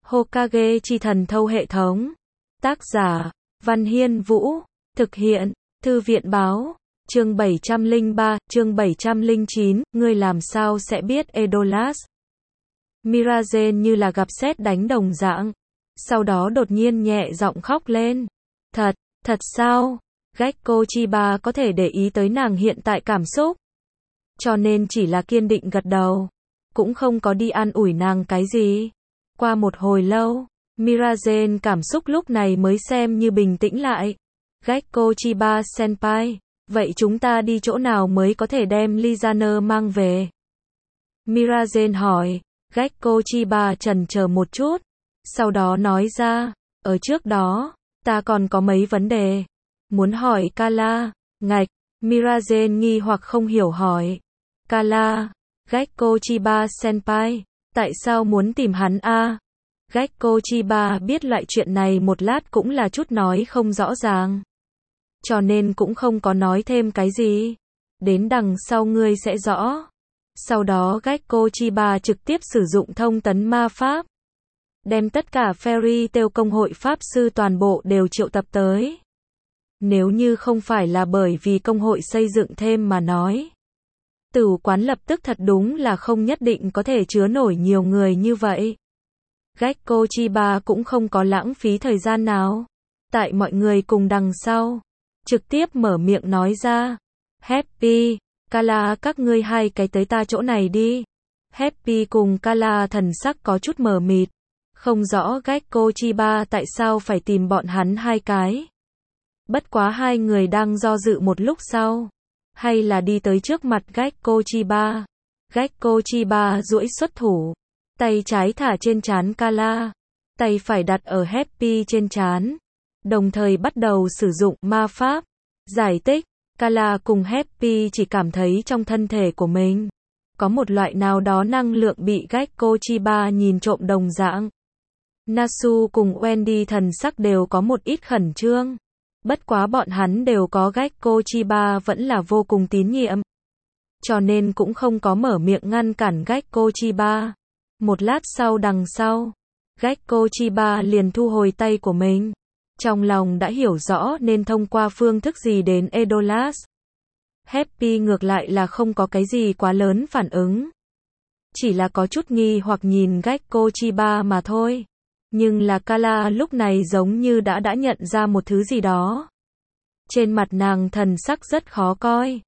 Hokage chi thần thâu hệ thống. Tác giả, Văn Hiên Vũ. Thực hiện, Thư viện báo. Chương 703, chương 709, ngươi làm sao sẽ biết Edolas? Mirazen như là gặp sét đánh đồng dạng. Sau đó đột nhiên nhẹ giọng khóc lên. Thật sao? Gekko Chiba có thể để ý tới nàng hiện tại cảm xúc. Cho nên chỉ là kiên định gật đầu. Cũng không có đi an ủi nàng cái gì. Qua một hồi lâu, Mirazen cảm xúc lúc này mới xem như bình tĩnh lại. Gekko Chiba senpai, vậy chúng ta đi chỗ nào mới có thể đem Lizaner mang về? Mirazen hỏi. Gekko Chiba chần chờ một chút. Sau đó nói ra, ở trước đó, ta còn có mấy vấn đề. Muốn hỏi Kala. Ngạch, Mirazen nghi hoặc không hiểu hỏi. Kala, Gekko Chiba senpai, tại sao muốn tìm hắn a? Gekko Chiba biết loại chuyện này một lát cũng là chút nói không rõ ràng. Cho nên cũng không có nói thêm cái gì. Đến đằng sau ngươi sẽ rõ. Sau đó Gekko Chiba trực tiếp sử dụng thông tấn ma pháp. Đem tất cả Fairy Tail công hội pháp sư toàn bộ đều triệu tập tới. Nếu như không phải là bởi vì công hội xây dựng thêm mà nói. Tử quán lập tức thật đúng là không nhất định có thể chứa nổi nhiều người như vậy. Gekko Chiba cũng không có lãng phí thời gian nào. Tại mọi người cùng đằng sau. Trực tiếp mở miệng nói ra. Happy, Kala các ngươi hai cái tới ta chỗ này đi. Happy cùng Kala thần sắc có chút mờ mịt. Không rõ Gekko Chiba tại sao phải tìm bọn hắn hai cái. Bất quá hai người đang do dự một lúc sau. Hay là đi tới trước mặt Gekko Chiba. Gekko Chiba duỗi xuất thủ. Tay trái thả trên trán Kala. Tay phải đặt ở Happy trên trán. Đồng thời bắt đầu sử dụng ma pháp. Giải thích, Kala cùng Happy chỉ cảm thấy trong thân thể của mình. Có một loại nào đó năng lượng bị Gekko Chiba nhìn trộm đồng dạng. Nasu cùng Wendy thần sắc đều có một ít khẩn trương. Bất quá bọn hắn đều có Gekko Chiba vẫn là vô cùng tín nhiệm. Cho nên cũng không có mở miệng ngăn cản Gekko Chiba. Một lát sau đằng sau, Gekko Chiba liền thu hồi tay của mình. Trong lòng đã hiểu rõ nên thông qua phương thức gì đến Edolas. Happy ngược lại là không có cái gì quá lớn phản ứng. Chỉ là có chút nghi hoặc nhìn Gekko Chiba mà thôi. Nhưng là Kala lúc này giống như đã nhận ra một thứ gì đó. Trên mặt nàng thần sắc rất khó coi.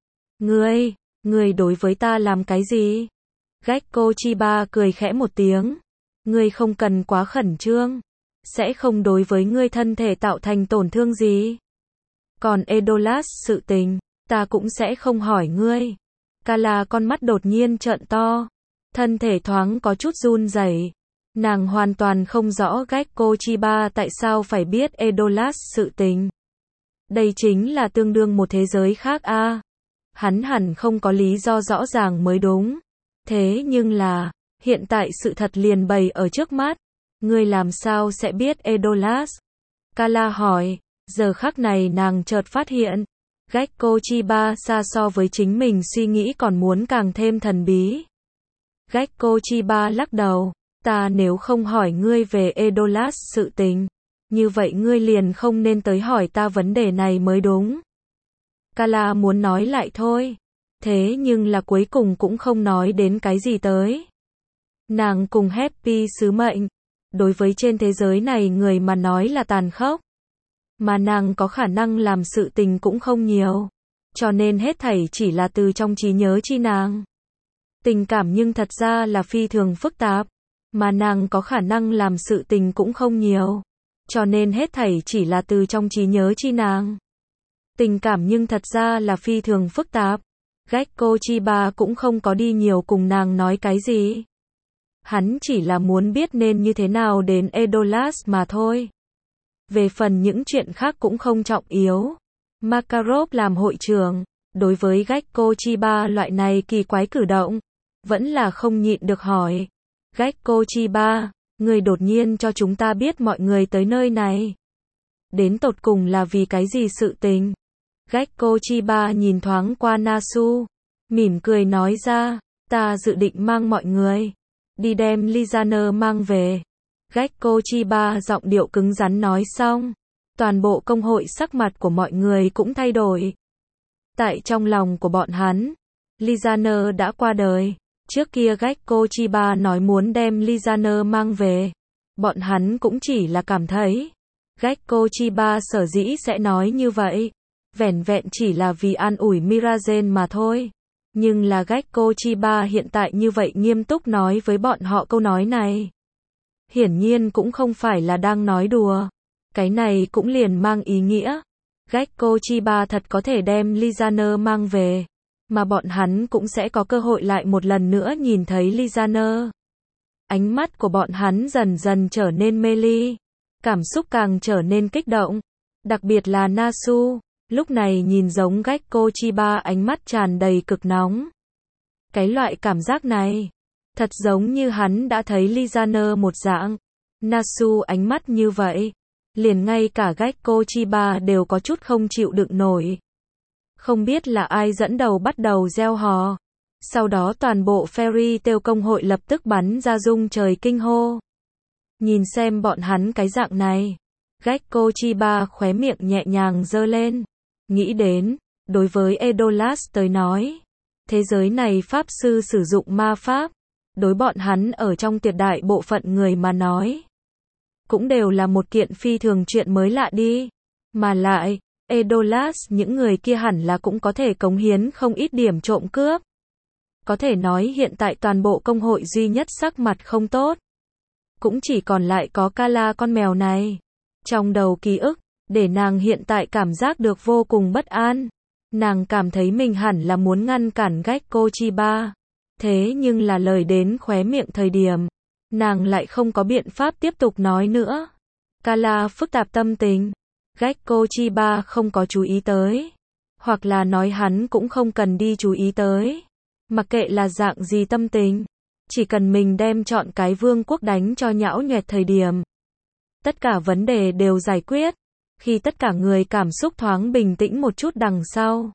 Ngươi đối với ta làm cái gì? Gekko Chiba cười khẽ một tiếng. Ngươi không cần quá khẩn trương. Sẽ không đối với ngươi thân thể tạo thành tổn thương gì. Còn Edolas sự tình, ta cũng sẽ không hỏi ngươi. Kala con mắt đột nhiên trợn to. Thân thể thoáng có chút run rẩy. Nàng hoàn toàn không rõ Gekko Chiba tại sao phải biết Edolas sự tình. Đây chính là tương đương một thế giới khác a. Hắn hẳn không có lý do rõ ràng mới đúng. Thế nhưng là, hiện tại sự thật liền bày ở trước mắt. Ngươi làm sao sẽ biết Edolas? Kala hỏi. Giờ khắc này nàng chợt phát hiện. Gekko Chiba xa so với chính mình suy nghĩ còn muốn càng thêm thần bí. Gekko Chiba lắc đầu. Ta nếu không hỏi ngươi về Edolas sự tình, như vậy ngươi liền không nên tới hỏi ta vấn đề này mới đúng. Kala muốn nói lại thôi. Thế nhưng là cuối cùng cũng không nói đến cái gì tới. Nàng cùng Happy sứ mệnh. Đối với trên thế giới này người mà nói là tàn khốc. Mà nàng có khả năng làm sự tình cũng không nhiều. Cho nên hết thảy chỉ là từ trong trí nhớ chi nàng. Tình cảm nhưng thật ra là phi thường phức tạp. Mà nàng có khả năng làm sự tình cũng không nhiều. Cho nên hết thảy chỉ là từ trong trí nhớ chi nàng. Tình cảm nhưng thật ra là phi thường phức tạp. Gekko Chiba cũng không có đi nhiều cùng nàng nói cái gì. Hắn chỉ là muốn biết nên như thế nào đến Edolas mà thôi. Về phần những chuyện khác cũng không trọng yếu. Makarov làm hội trưởng, đối với Gekko Chiba loại này kỳ quái cử động, vẫn là không nhịn được hỏi. Gekko Chiba, người đột nhiên cho chúng ta biết mọi người tới nơi này. Đến tột cùng là vì cái gì sự tình? Gekko Chiba nhìn thoáng qua Nasu, mỉm cười nói ra, ta dự định mang mọi người đi đem Lizaner mang về. Gekko Chiba giọng điệu cứng rắn nói xong. Toàn bộ công hội sắc mặt của mọi người cũng thay đổi. Tại trong lòng của bọn hắn, Lizaner đã qua đời. Trước kia Gekko Chiba nói muốn đem Lizaner mang về. Bọn hắn cũng chỉ là cảm thấy Gekko Chiba sở dĩ sẽ nói như vậy, vẻn vẹn chỉ là vì an ủi Mirazen mà thôi. Nhưng là Gekko Chiba hiện tại như vậy nghiêm túc nói với bọn họ câu nói này. Hiển nhiên cũng không phải là đang nói đùa. Cái này cũng liền mang ý nghĩa Gekko Chiba thật có thể đem Lizaner mang về, mà bọn hắn cũng sẽ có cơ hội lại một lần nữa nhìn thấy Lizaner. Ánh mắt của bọn hắn dần dần trở nên mê ly, cảm xúc càng trở nên kích động. Đặc biệt là Nasu, lúc này nhìn giống Gekko Chiba ánh mắt tràn đầy cực nóng. Cái loại cảm giác này, thật giống như hắn đã thấy Lizaner một dạng. Nasu ánh mắt như vậy, liền ngay cả Gekko Chiba đều có chút không chịu đựng nổi. Không biết là ai dẫn đầu bắt đầu reo hò. Sau đó toàn bộ Fairy Tail công hội lập tức bắn ra rung trời kinh hô. Nhìn xem bọn hắn cái dạng này, Gekko Chiba khóe miệng nhẹ nhàng giơ lên. Nghĩ đến, đối với Edolas tới nói, thế giới này pháp sư sử dụng ma pháp, đối bọn hắn ở trong tuyệt đại bộ phận người mà nói, cũng đều là một kiện phi thường chuyện mới lạ đi. Mà lại, Edolas những người kia hẳn là cũng có thể cống hiến không ít điểm trộm cướp. Có thể nói hiện tại toàn bộ công hội duy nhất sắc mặt không tốt, cũng chỉ còn lại có Kala con mèo này. Trong đầu ký ức, để nàng hiện tại cảm giác được vô cùng bất an. Nàng cảm thấy mình hẳn là muốn ngăn cản Gekko Chiba. Thế nhưng là lời đến khóe miệng thời điểm, nàng lại không có biện pháp tiếp tục nói nữa. Kala phức tạp tâm tình, Gekko Chiba không có chú ý tới, hoặc là nói hắn cũng không cần đi chú ý tới. Mặc kệ là dạng gì tâm tình, chỉ cần mình đem chọn cái vương quốc đánh cho nhão nhoẹt thời điểm, tất cả vấn đề đều giải quyết. Khi tất cả người cảm xúc thoáng bình tĩnh một chút đằng sau,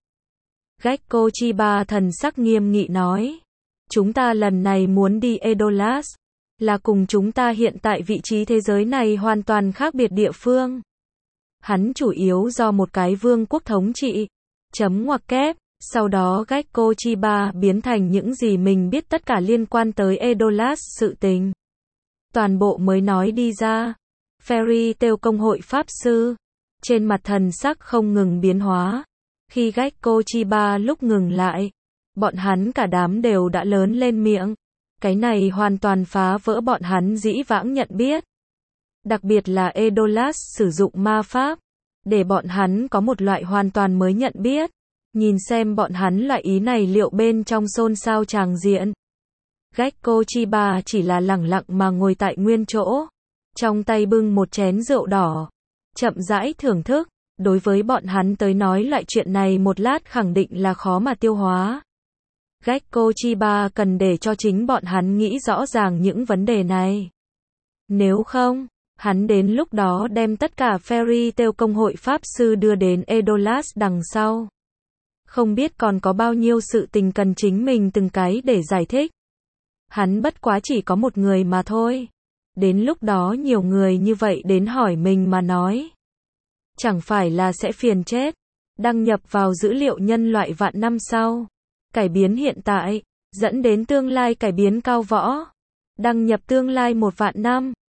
Gekko Chiba thần sắc nghiêm nghị nói, chúng ta lần này muốn đi Edolas, là cùng chúng ta hiện tại vị trí thế giới này hoàn toàn khác biệt địa phương. Hắn chủ yếu do một cái vương quốc thống trị, chấm ngoặc kép. Sau đó Gekko Chiba biến thành những gì mình biết tất cả liên quan tới Edolas sự tình. Toàn bộ mới nói đi ra. Fairy Tail công hội pháp sư, trên mặt thần sắc không ngừng biến hóa. Khi Gekko Chiba lúc ngừng lại, bọn hắn cả đám đều đã lớn lên miệng. Cái này hoàn toàn phá vỡ bọn hắn dĩ vãng nhận biết. Đặc biệt là Edolas sử dụng ma pháp, để bọn hắn có một loại hoàn toàn mới nhận biết. Nhìn xem bọn hắn loại ý này liệu bên trong xôn xao tràng diện. Gekko Chiba chỉ là lẳng lặng mà ngồi tại nguyên chỗ, trong tay bưng một chén rượu đỏ, chậm rãi thưởng thức. Đối với bọn hắn tới nói loại chuyện này một lát khẳng định là khó mà tiêu hóa. Gekko Chiba cần để cho chính bọn hắn nghĩ rõ ràng những vấn đề này. Nếu không, hắn đến lúc đó đem tất cả Fairy Tail công hội pháp sư đưa đến Edolas đằng sau. Không biết còn có bao nhiêu sự tình cần chính mình từng cái để giải thích. Hắn bất quá chỉ có một người mà thôi. Đến lúc đó nhiều người như vậy đến hỏi mình mà nói, chẳng phải là sẽ phiền chết. Đăng nhập vào dữ liệu nhân loại vạn năm sau, cải biến hiện tại, dẫn đến tương lai cải biến cao võ. Đăng nhập tương lai 1 vạn năm.